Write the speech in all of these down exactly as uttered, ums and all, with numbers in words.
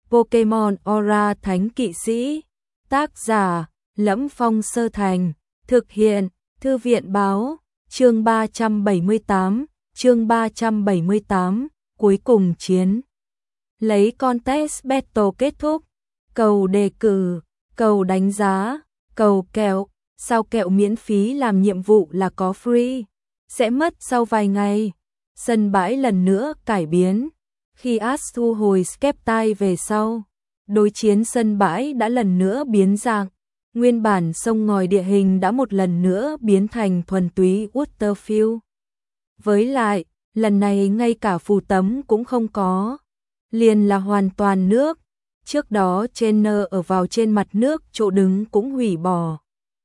Pokemon Aura Thánh Kỵ Sĩ. Tác giả: Lẫm Phong Sơ Thành. Thực hiện: Thư viện báo. Chương ba trăm bảy mươi tám, chương ba trăm bảy mươi tám, cuối cùng chiến. Lấy contest battle kết thúc. Cầu đề cử, cầu đánh giá, cầu kẹo. Sao kẹo miễn phí làm nhiệm vụ là có free. Sẽ mất sau vài ngày. Sân bãi lần nữa cải biến. Khi Ash thu hồi Sceptile về sau, đối chiến sân bãi đã lần nữa biến dạng. Nguyên bản sông ngòi địa hình đã một lần nữa biến thành thuần túy Waterfield. Với lại, lần này ngay cả phù tấm cũng không có. Liền là hoàn toàn nước. Trước đó trainer ở vào trên mặt nước chỗ đứng cũng hủy bỏ.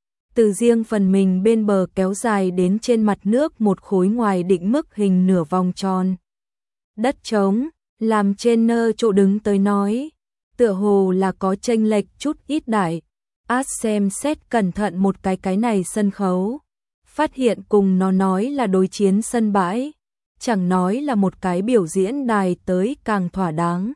Từ riêng phần mình bên bờ kéo dài đến trên mặt nước một khối ngoài định mức hình nửa vòng tròn. Đất trống, làm trainer chỗ đứng tới nói. Tựa hồ là có chênh lệch chút ít đại. Ash xem xét cẩn thận một cái cái này sân khấu. Phát hiện cùng nó nói là đối chiến sân bãi. Chẳng nói là một cái biểu diễn đài tới càng thỏa đáng.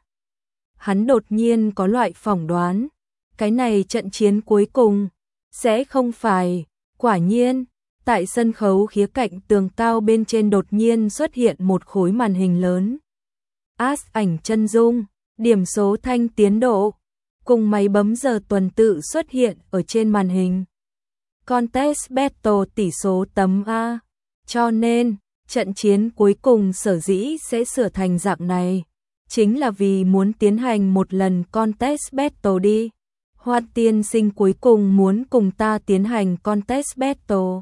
Hắn đột nhiên có loại phỏng đoán. Cái này trận chiến cuối cùng sẽ không phải. Quả nhiên, tại sân khấu khía cạnh tường cao bên trên đột nhiên xuất hiện một khối màn hình lớn. Ash ảnh chân dung, điểm số thanh tiến độ, cùng máy bấm giờ tuần tự xuất hiện ở trên màn hình. Contest battle tỷ số tấm A. Cho nên, trận chiến cuối cùng sở dĩ sẽ sửa thành dạng này. Chính là vì muốn tiến hành một lần contest battle đi. Hoan tiên sinh cuối cùng muốn cùng ta tiến hành contest battle.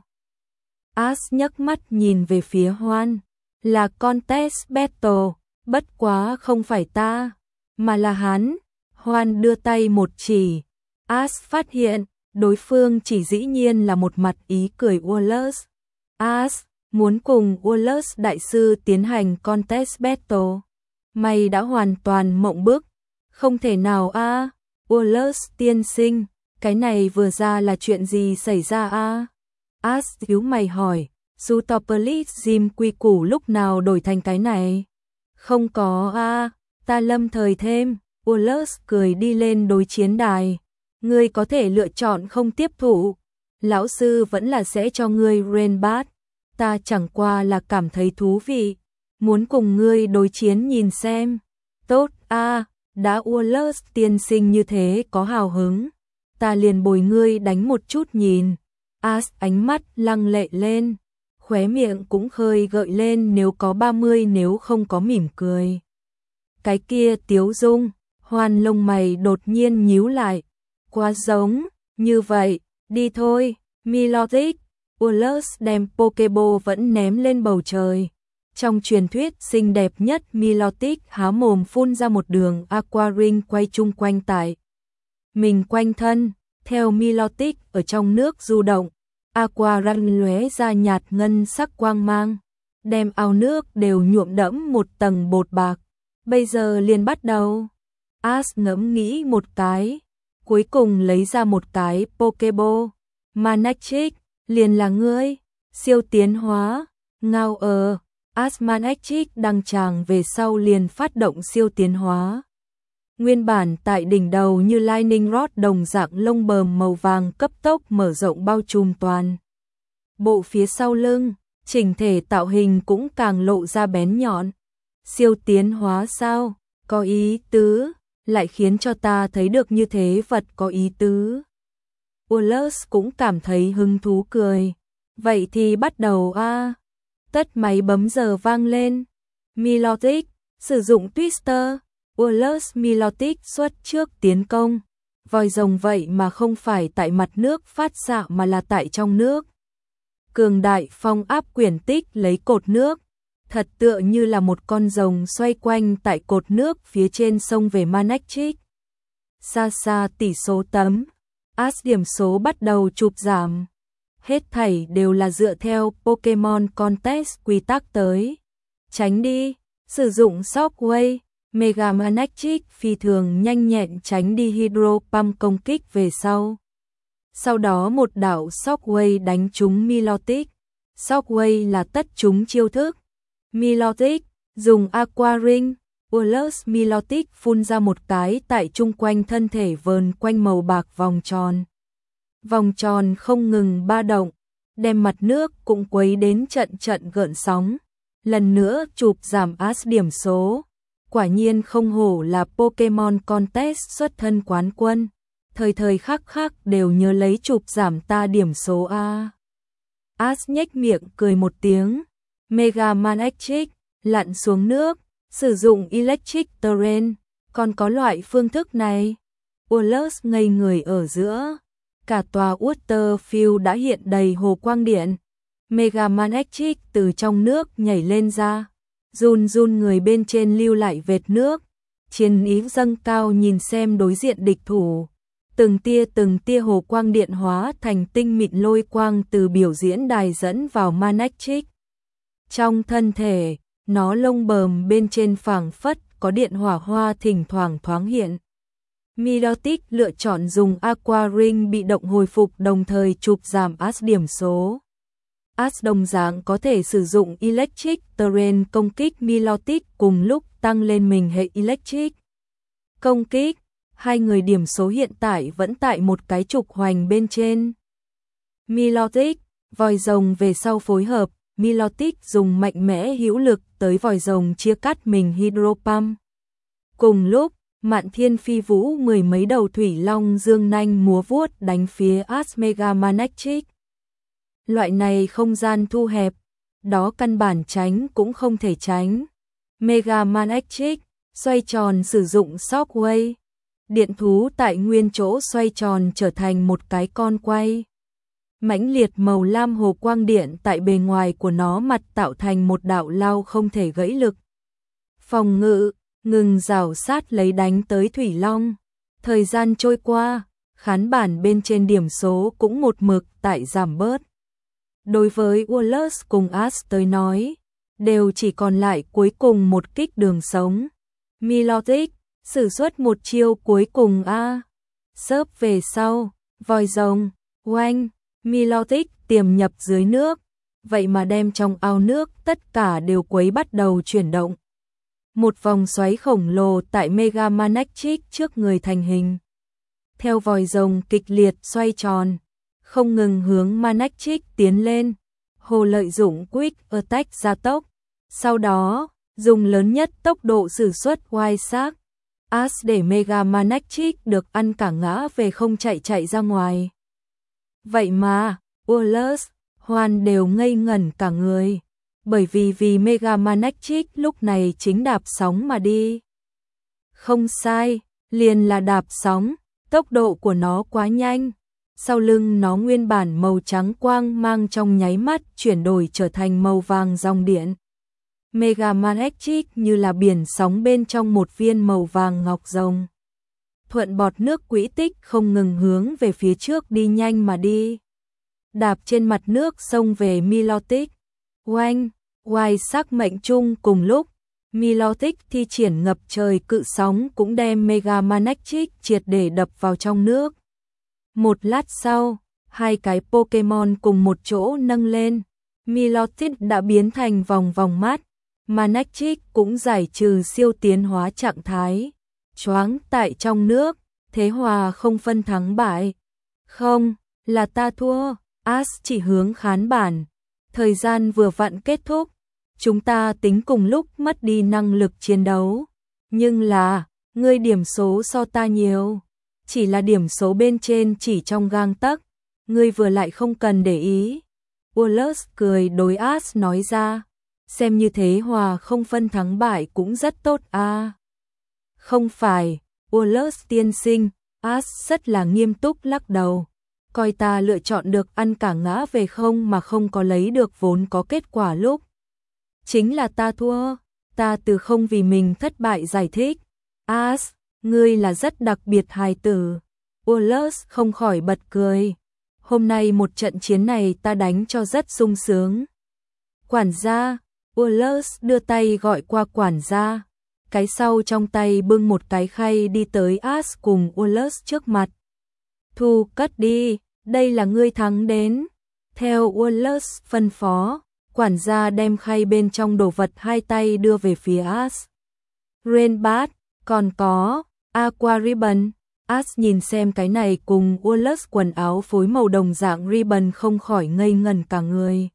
Ash nhấc mắt nhìn về phía Hoan. Là contest battle, bất quá không phải ta, mà là hắn. Hoan đưa tay một chỉ. Ash phát hiện, đối phương chỉ dĩ nhiên là một mặt ý cười Wallace. Ash muốn cùng Wallace đại sư tiến hành contest battle. Mày đã hoàn toàn mộng bức. Không thể nào a à. Wallace tiên sinh, cái này vừa ra là chuyện gì xảy ra a à? Ash thiếu mày hỏi, Sutopolis Gym quy củ lúc nào đổi thành cái này? Không có a à, ta lâm thời thêm. Wallace cười đi lên đối chiến đài. Ngươi có thể lựa chọn không tiếp thụ. Lão sư vẫn là sẽ cho ngươi Rainbat. Ta chẳng qua là cảm thấy thú vị. Muốn cùng ngươi đối chiến nhìn xem. Tốt a à, đã Wallace tiên sinh như thế có hào hứng. Ta liền bồi ngươi đánh một chút nhìn. Ash ánh mắt lăng lệ lên. Khóe miệng cũng khơi gợi lên nếu có ba mươi nếu không có mỉm cười. Cái kia tiếu dung. Hoan lông mày đột nhiên nhíu lại. Quá giống, như vậy, đi thôi, Milotic. Wallace đem Pokeball vẫn ném lên bầu trời. Trong truyền thuyết xinh đẹp nhất Milotic há mồm phun ra một đường Aqua Ring quay chung quanh tại mình quanh thân. Theo Milotic ở trong nước du động, Aqua Ring lóe ra nhạt ngân sắc quang mang, đem ao nước đều nhuộm đẫm một tầng bột bạc. Bây giờ liền bắt đầu. Ash ngẫm nghĩ một cái, cuối cùng lấy ra một cái Pokeball. Manectric, liền là ngươi, siêu tiến hóa, ngao ờ. Ash Manectric đăng tràng về sau liền phát động siêu tiến hóa. Nguyên bản tại đỉnh đầu như Lightning Rod đồng dạng lông bờm màu vàng cấp tốc mở rộng bao trùm toàn bộ phía sau lưng, chỉnh thể tạo hình cũng càng lộ ra bén nhọn. Siêu tiến hóa sao? Có ý tứ, lại khiến cho ta thấy được như thế vật có ý tứ. Wallace cũng cảm thấy hứng thú cười. Vậy thì bắt đầu a. À. Tất máy bấm giờ vang lên. Milotic, sử dụng Twister. Wallace Milotic xuất trước tiến công. Vòi rồng vậy mà không phải tại mặt nước phát xạ mà là tại trong nước. Cường đại phong áp quyển tích lấy cột nước. Thật tựa như là một con rồng xoay quanh tại cột nước phía trên sông về Manectric. Xa xa tỷ số tấm. Ash điểm số bắt đầu chụp giảm. Hết thảy đều là dựa theo Pokemon Contest quy tắc tới. Tránh đi, sử dụng Shockwave. Mega Manectric phi thường nhanh nhẹn tránh đi Hydro Pump công kích về sau. Sau đó một đạo Shockwave đánh trúng Milotic. Shockwave là tất trúng chiêu thức. Milotic dùng Aqua Ring. Urlus Milotic phun ra một cái tại chung quanh thân thể vờn quanh màu bạc vòng tròn. Vòng tròn không ngừng ba động, đem mặt nước cũng quấy đến trận trận gợn sóng. Lần nữa chụp giảm As điểm số. Quả nhiên không hổ là Pokemon Contest xuất thân quán quân. Thời thời khắc khắc đều nhớ lấy chụp giảm ta điểm số A. As nhếch miệng cười một tiếng. Mega Man Electric, lặn xuống nước, sử dụng Electric Terrain, còn có loại phương thức này. Urlus ngây người ở giữa. Cả tòa Waterfield đã hiện đầy hồ quang điện. Mega Man Electric từ trong nước nhảy lên ra, run run người bên trên lưu lại vệt nước. Chiến ý dâng cao nhìn xem đối diện địch thủ. Từng tia từng tia hồ quang điện hóa thành tinh mịn lôi quang từ biểu diễn đài dẫn vào Man Electric. Trong thân thể, nó lông bờm bên trên phảng phất có điện hỏa hoa thỉnh thoảng thoáng hiện. Milotic lựa chọn dùng Aqua Ring bị động hồi phục đồng thời chụp giảm As điểm số. As đồng dạng có thể sử dụng Electric Terrain công kích Milotic cùng lúc tăng lên mình hệ Electric. Công kích, hai người điểm số hiện tại vẫn tại một cái trục hoành bên trên. Milotic, vòi rồng về sau phối hợp, Milotic dùng mạnh mẽ hữu lực tới vòi rồng chia cắt mình Hydro Pump. Cùng lúc, Mạn Thiên Phi Vũ mười mấy đầu thủy long dương nanh múa vuốt đánh phía As Mega Man Electric. Loại này không gian thu hẹp, đó căn bản tránh cũng không thể tránh. Mega Man Electric xoay tròn sử dụng Shockwave. Điện thú tại nguyên chỗ xoay tròn trở thành một cái con quay. Mãnh liệt màu lam hồ quang điện tại bề ngoài của nó mặt tạo thành một đạo lao không thể gãy lực. Phòng ngự, ngừng rào sát lấy đánh tới Thủy Long. Thời gian trôi qua, khán bản bên trên điểm số cũng một mực tại giảm bớt. Đối với Urlus cùng As tới nói, đều chỉ còn lại cuối cùng một kích đường sống. Milotic sử xuất một chiêu cuối cùng A. Sớp về sau, vòi rồng, oanh, Milotic tiềm nhập dưới nước, vậy mà đem trong ao nước tất cả đều quấy bắt đầu chuyển động. Một vòng xoáy khổng lồ tại Mega Man Electric trước người thành hình. Theo vòi rồng kịch liệt xoay tròn, không ngừng hướng Man Electric tiến lên. Hồ lợi dụng Quick Attack gia tốc, sau đó dùng lớn nhất tốc độ sử xuất Wild Shark. As để Mega Man Electric được ăn cả ngã về không chạy chạy ra ngoài. Vậy mà, Urlus, Hoan đều ngây ngẩn cả người, bởi vì vì Mega Man Electric lúc này chính đạp sóng mà đi. Không sai, liền là đạp sóng, tốc độ của nó quá nhanh. Sau lưng nó nguyên bản màu trắng quang mang trong nháy mắt chuyển đổi trở thành màu vàng dòng điện. Mega Man Electric như là biển sóng bên trong một viên màu vàng ngọc rồng. Thuận bọt nước quỹ tích không ngừng hướng về phía trước đi nhanh mà đi. Đạp trên mặt nước xông về Milotic. Oanh, Wild Shark mệnh trung cùng lúc, Milotic thi triển ngập trời cự sóng cũng đem Mega Man Electric triệt để đập vào trong nước. Một lát sau, hai cái Pokemon cùng một chỗ nâng lên. Milotic đã biến thành vòng vòng mắt. Man Electric cũng giải trừ siêu tiến hóa trạng thái. Choáng tại trong nước, thế hòa không phân thắng bại. Không, là ta thua. As chỉ hướng khán bản. Thời gian vừa vặn kết thúc. Chúng ta tính cùng lúc mất đi năng lực chiến đấu. Nhưng là, ngươi điểm số so ta nhiều. Chỉ là điểm số bên trên chỉ trong gang tấc. Ngươi vừa lại không cần để ý. Urlus cười đối As nói ra. Xem như thế hòa không phân thắng bại cũng rất tốt à. Không phải, Urlus tiên sinh, As rất là nghiêm túc lắc đầu. Coi ta lựa chọn được ăn cả ngã về không mà không có lấy được vốn có kết quả lúc. Chính là ta thua, ta từ không vì mình thất bại giải thích. As, ngươi là rất đặc biệt hài tử. Urlus không khỏi bật cười. Hôm nay một trận chiến này ta đánh cho rất sung sướng. Quản gia, Urlus đưa tay gọi qua quản gia. Cái sau trong tay bưng một cái khay đi tới As cùng Urlus trước mặt. Thu cất đi, đây là ngươi thắng đến. Theo Urlus phân phó, quản gia đem khay bên trong đồ vật hai tay đưa về phía As. Rainbat, còn có Aqua Ribbon. As nhìn xem cái này cùng Wallace quần áo phối màu đồng dạng ribbon không khỏi ngây ngẩn cả người.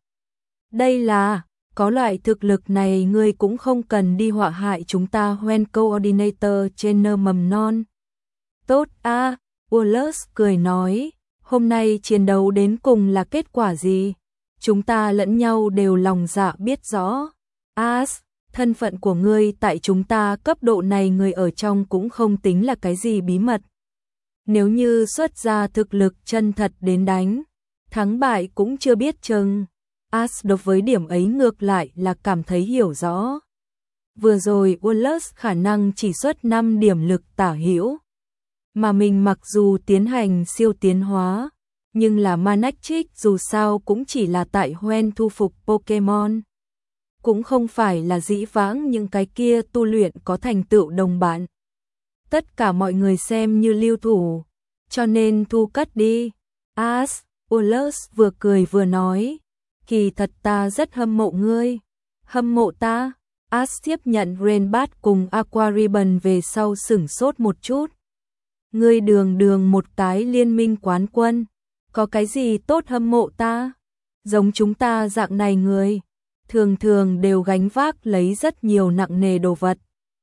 Đây là, có loại thực lực này ngươi cũng không cần đi họa hại chúng ta When Coordinator trên nơ mầm non. Tốt a, à, Wallace cười nói, hôm nay chiến đấu đến cùng là kết quả gì? Chúng ta lẫn nhau đều lòng dạ biết rõ. As, thân phận của ngươi tại chúng ta cấp độ này người ở trong cũng không tính là cái gì bí mật. Nếu như xuất ra thực lực chân thật đến đánh, thắng bại cũng chưa biết chừng. As đối với điểm ấy ngược lại là cảm thấy hiểu rõ. Vừa rồi Wallace khả năng chỉ xuất năm điểm lực tả hữu, mà mình mặc dù tiến hành siêu tiến hóa, nhưng là Manectric dù sao cũng chỉ là tại Hoenn thu phục Pokemon. Cũng không phải là dĩ vãng những cái kia tu luyện có thành tựu đồng bạn. Tất cả mọi người xem như lưu thủ, cho nên thu cất đi. As, Wallace vừa cười vừa nói, kỳ thật ta rất hâm mộ ngươi. Hâm mộ ta? As tiếp nhận Rainbat cùng Aqua Ribbon về sau sửng sốt một chút. Ngươi đường đường một cái liên minh quán quân, có cái gì tốt hâm mộ ta? Giống chúng ta dạng này người, thường thường đều gánh vác lấy rất nhiều nặng nề đồ vật.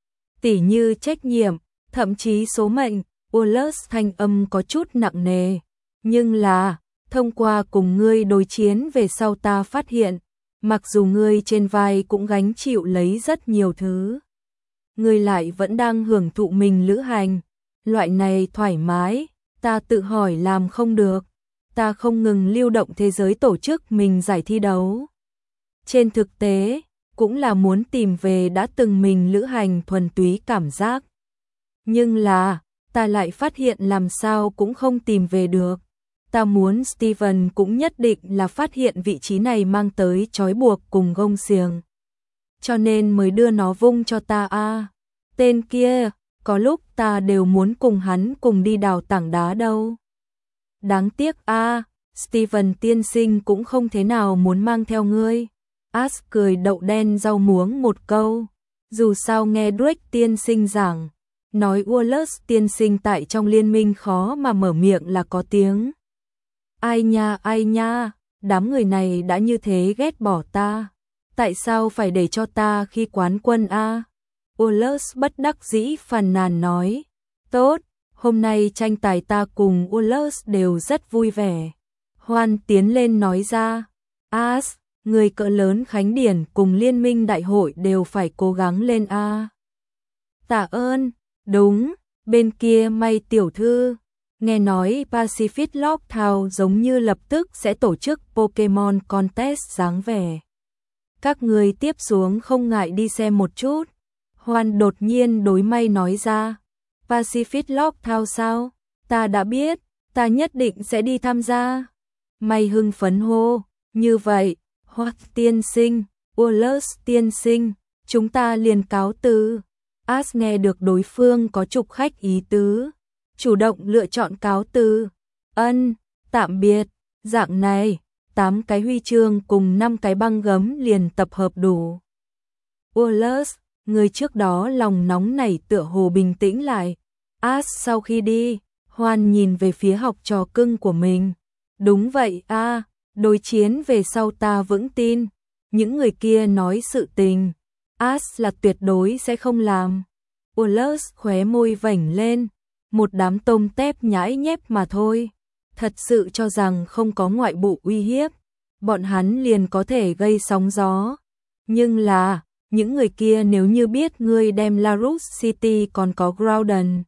Tỉ như trách nhiệm, thậm chí số mệnh. Wallace thanh âm có chút nặng nề, nhưng là, thông qua cùng ngươi đối chiến về sau ta phát hiện, mặc dù ngươi trên vai cũng gánh chịu lấy rất nhiều thứ, ngươi lại vẫn đang hưởng thụ mình lữ hành. Loại này thoải mái, ta tự hỏi làm không được. Ta không ngừng lưu động thế giới tổ chức mình giải thi đấu. Trên thực tế, cũng là muốn tìm về đã từng mình lữ hành thuần túy cảm giác. Nhưng là, ta lại phát hiện làm sao cũng không tìm về được. Ta muốn Steven cũng nhất định là phát hiện vị trí này mang tới trói buộc cùng gông xiềng. Cho nên mới đưa nó vung cho ta a. À, tên kia, có lúc ta đều muốn cùng hắn cùng đi đào tảng đá đâu. Đáng tiếc a, à, Steven tiên sinh cũng không thế nào muốn mang theo ngươi. As cười đậu đen rau muống một câu. Dù sao nghe Drake tiên sinh giảng, nói Wallace tiên sinh tại trong liên minh khó mà mở miệng là có tiếng. Ai nha ai nha, đám người này đã như thế ghét bỏ ta. Tại sao phải để cho ta khi quán quân a? À? Wallace bất đắc dĩ phàn nàn nói. Tốt, hôm nay tranh tài ta cùng Wallace đều rất vui vẻ. Hoan tiến lên nói ra. As, người cỡ lớn khánh điển cùng liên minh đại hội đều phải cố gắng lên a. À. Tạ ơn, đúng, bên kia May tiểu thư. Nghe nói Pacific Lockdown giống như lập tức sẽ tổ chức Pokemon Contest dáng vẻ. Các người tiếp xuống không ngại đi xem một chút. Hoan đột nhiên đối May nói ra. Pacific Lockdown sao? Ta đã biết, ta nhất định sẽ đi tham gia. May hưng phấn hô, như vậy, Hoan tiên sinh, Wallace tiên sinh, chúng ta liền cáo từ. As nghe được đối phương có trục khách ý tứ, chủ động lựa chọn cáo từ. Ân, tạm biệt, dạng này, tám cái huy chương cùng năm cái băng gấm liền tập hợp đủ. Wallace, người trước đó lòng nóng nảy tựa hồ bình tĩnh lại. As sau khi đi, Hoan nhìn về phía học trò cưng của mình. Đúng vậy a, à, đối chiến về sau ta vững tin, những người kia nói sự tình, As là tuyệt đối sẽ không làm. Wallace khóe môi vểnh lên, một đám tôm tép nhãi nhép mà thôi. Thật sự cho rằng không có ngoại bộ uy hiếp, bọn hắn liền có thể gây sóng gió. Nhưng là, những người kia nếu như biết ngươi đem Larus City còn có Groudon,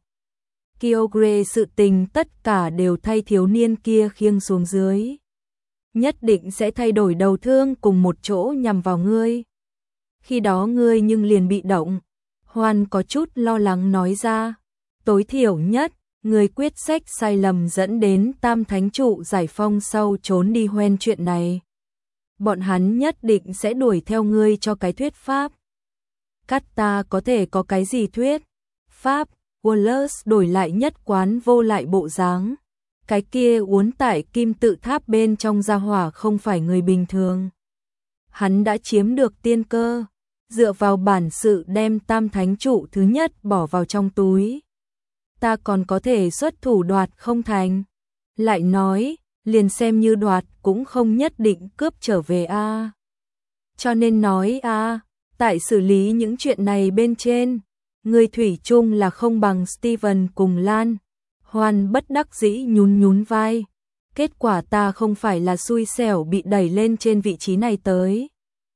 Kyogre sự tình tất cả đều thay thiếu niên kia khiêng xuống dưới. Nhất định sẽ thay đổi đầu thương cùng một chỗ nhằm vào ngươi. Khi đó ngươi nhưng liền bị động. Hoan có chút lo lắng nói ra. Tối thiểu nhất, người quyết sách sai lầm dẫn đến Tam Thánh Trụ giải phong sau trốn đi Hoenn chuyện này. Bọn hắn nhất định sẽ đuổi theo ngươi cho cái thuyết pháp. Cắt ta có thể có cái gì thuyết? Pháp, Wallace đổi lại nhất quán vô lại bộ dáng. Cái kia uốn tại kim tự tháp bên trong gia hỏa không phải người bình thường. Hắn đã chiếm được tiên cơ. dựa vào bản sự đem tam thánh trụ thứ nhất bỏ vào trong túi. Ta còn có thể xuất thủ đoạt không thành. Lại nói, liền xem như đoạt cũng không nhất định cướp trở về a. À. Cho nên nói a, à, tại xử lý những chuyện này bên trên, người thủy chung là không bằng Steven cùng Lan. Hoan bất đắc dĩ nhún nhún vai. Kết quả ta không phải là xui xẻo bị đẩy lên trên vị trí này tới.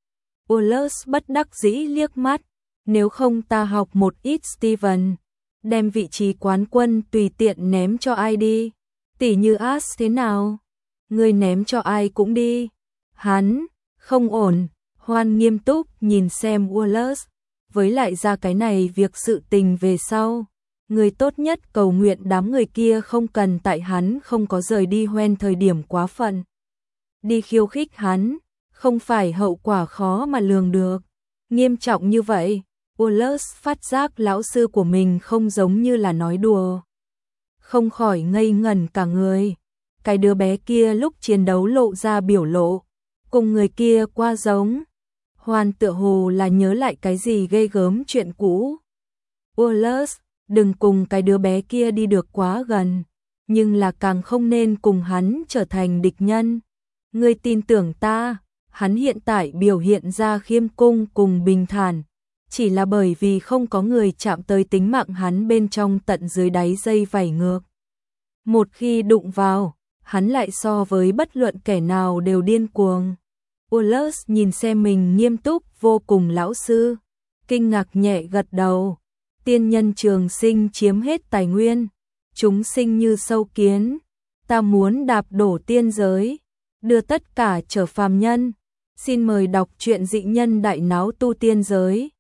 Wallace bất đắc dĩ liếc mắt. Nếu không ta học một ít Steven, đem vị trí quán quân tùy tiện ném cho ai đi. Tỉ như As thế nào? Người ném cho ai cũng đi. Hắn, không ổn. Hoan nghiêm túc nhìn xem Wallace. Với lại ra cái này việc sự tình về sau. Người tốt nhất cầu nguyện đám người kia không cần tại hắn không có rời đi hoen thời điểm quá phận. Đi khiêu khích hắn, không phải hậu quả khó mà lường được. Nghiêm trọng như vậy, Wallace phát giác lão sư của mình không giống như là nói đùa. Không khỏi ngây ngẩn cả người. Cái đứa bé kia lúc chiến đấu lộ ra biểu lộ, cùng người kia qua giống. Hoàn tựa hồ là nhớ lại cái gì ghê gớm chuyện cũ. Wallace, đừng cùng cái đứa bé kia đi được quá gần, nhưng là càng không nên cùng hắn trở thành địch nhân. Ngươi tin tưởng ta, hắn hiện tại biểu hiện ra khiêm cung cùng bình thản, chỉ là bởi vì không có người chạm tới tính mạng hắn bên trong tận dưới đáy dây vảy ngược. Một khi đụng vào, hắn lại so với bất luận kẻ nào đều điên cuồng. Wallace nhìn xem mình nghiêm túc vô cùng lão sư, kinh ngạc nhẹ gật đầu. Tiên nhân trường sinh chiếm hết tài nguyên, chúng sinh như sâu kiến, ta muốn đạp đổ tiên giới, đưa tất cả trở phàm nhân. Xin mời đọc truyện Dị Nhân Đại Náo Tu Tiên Giới.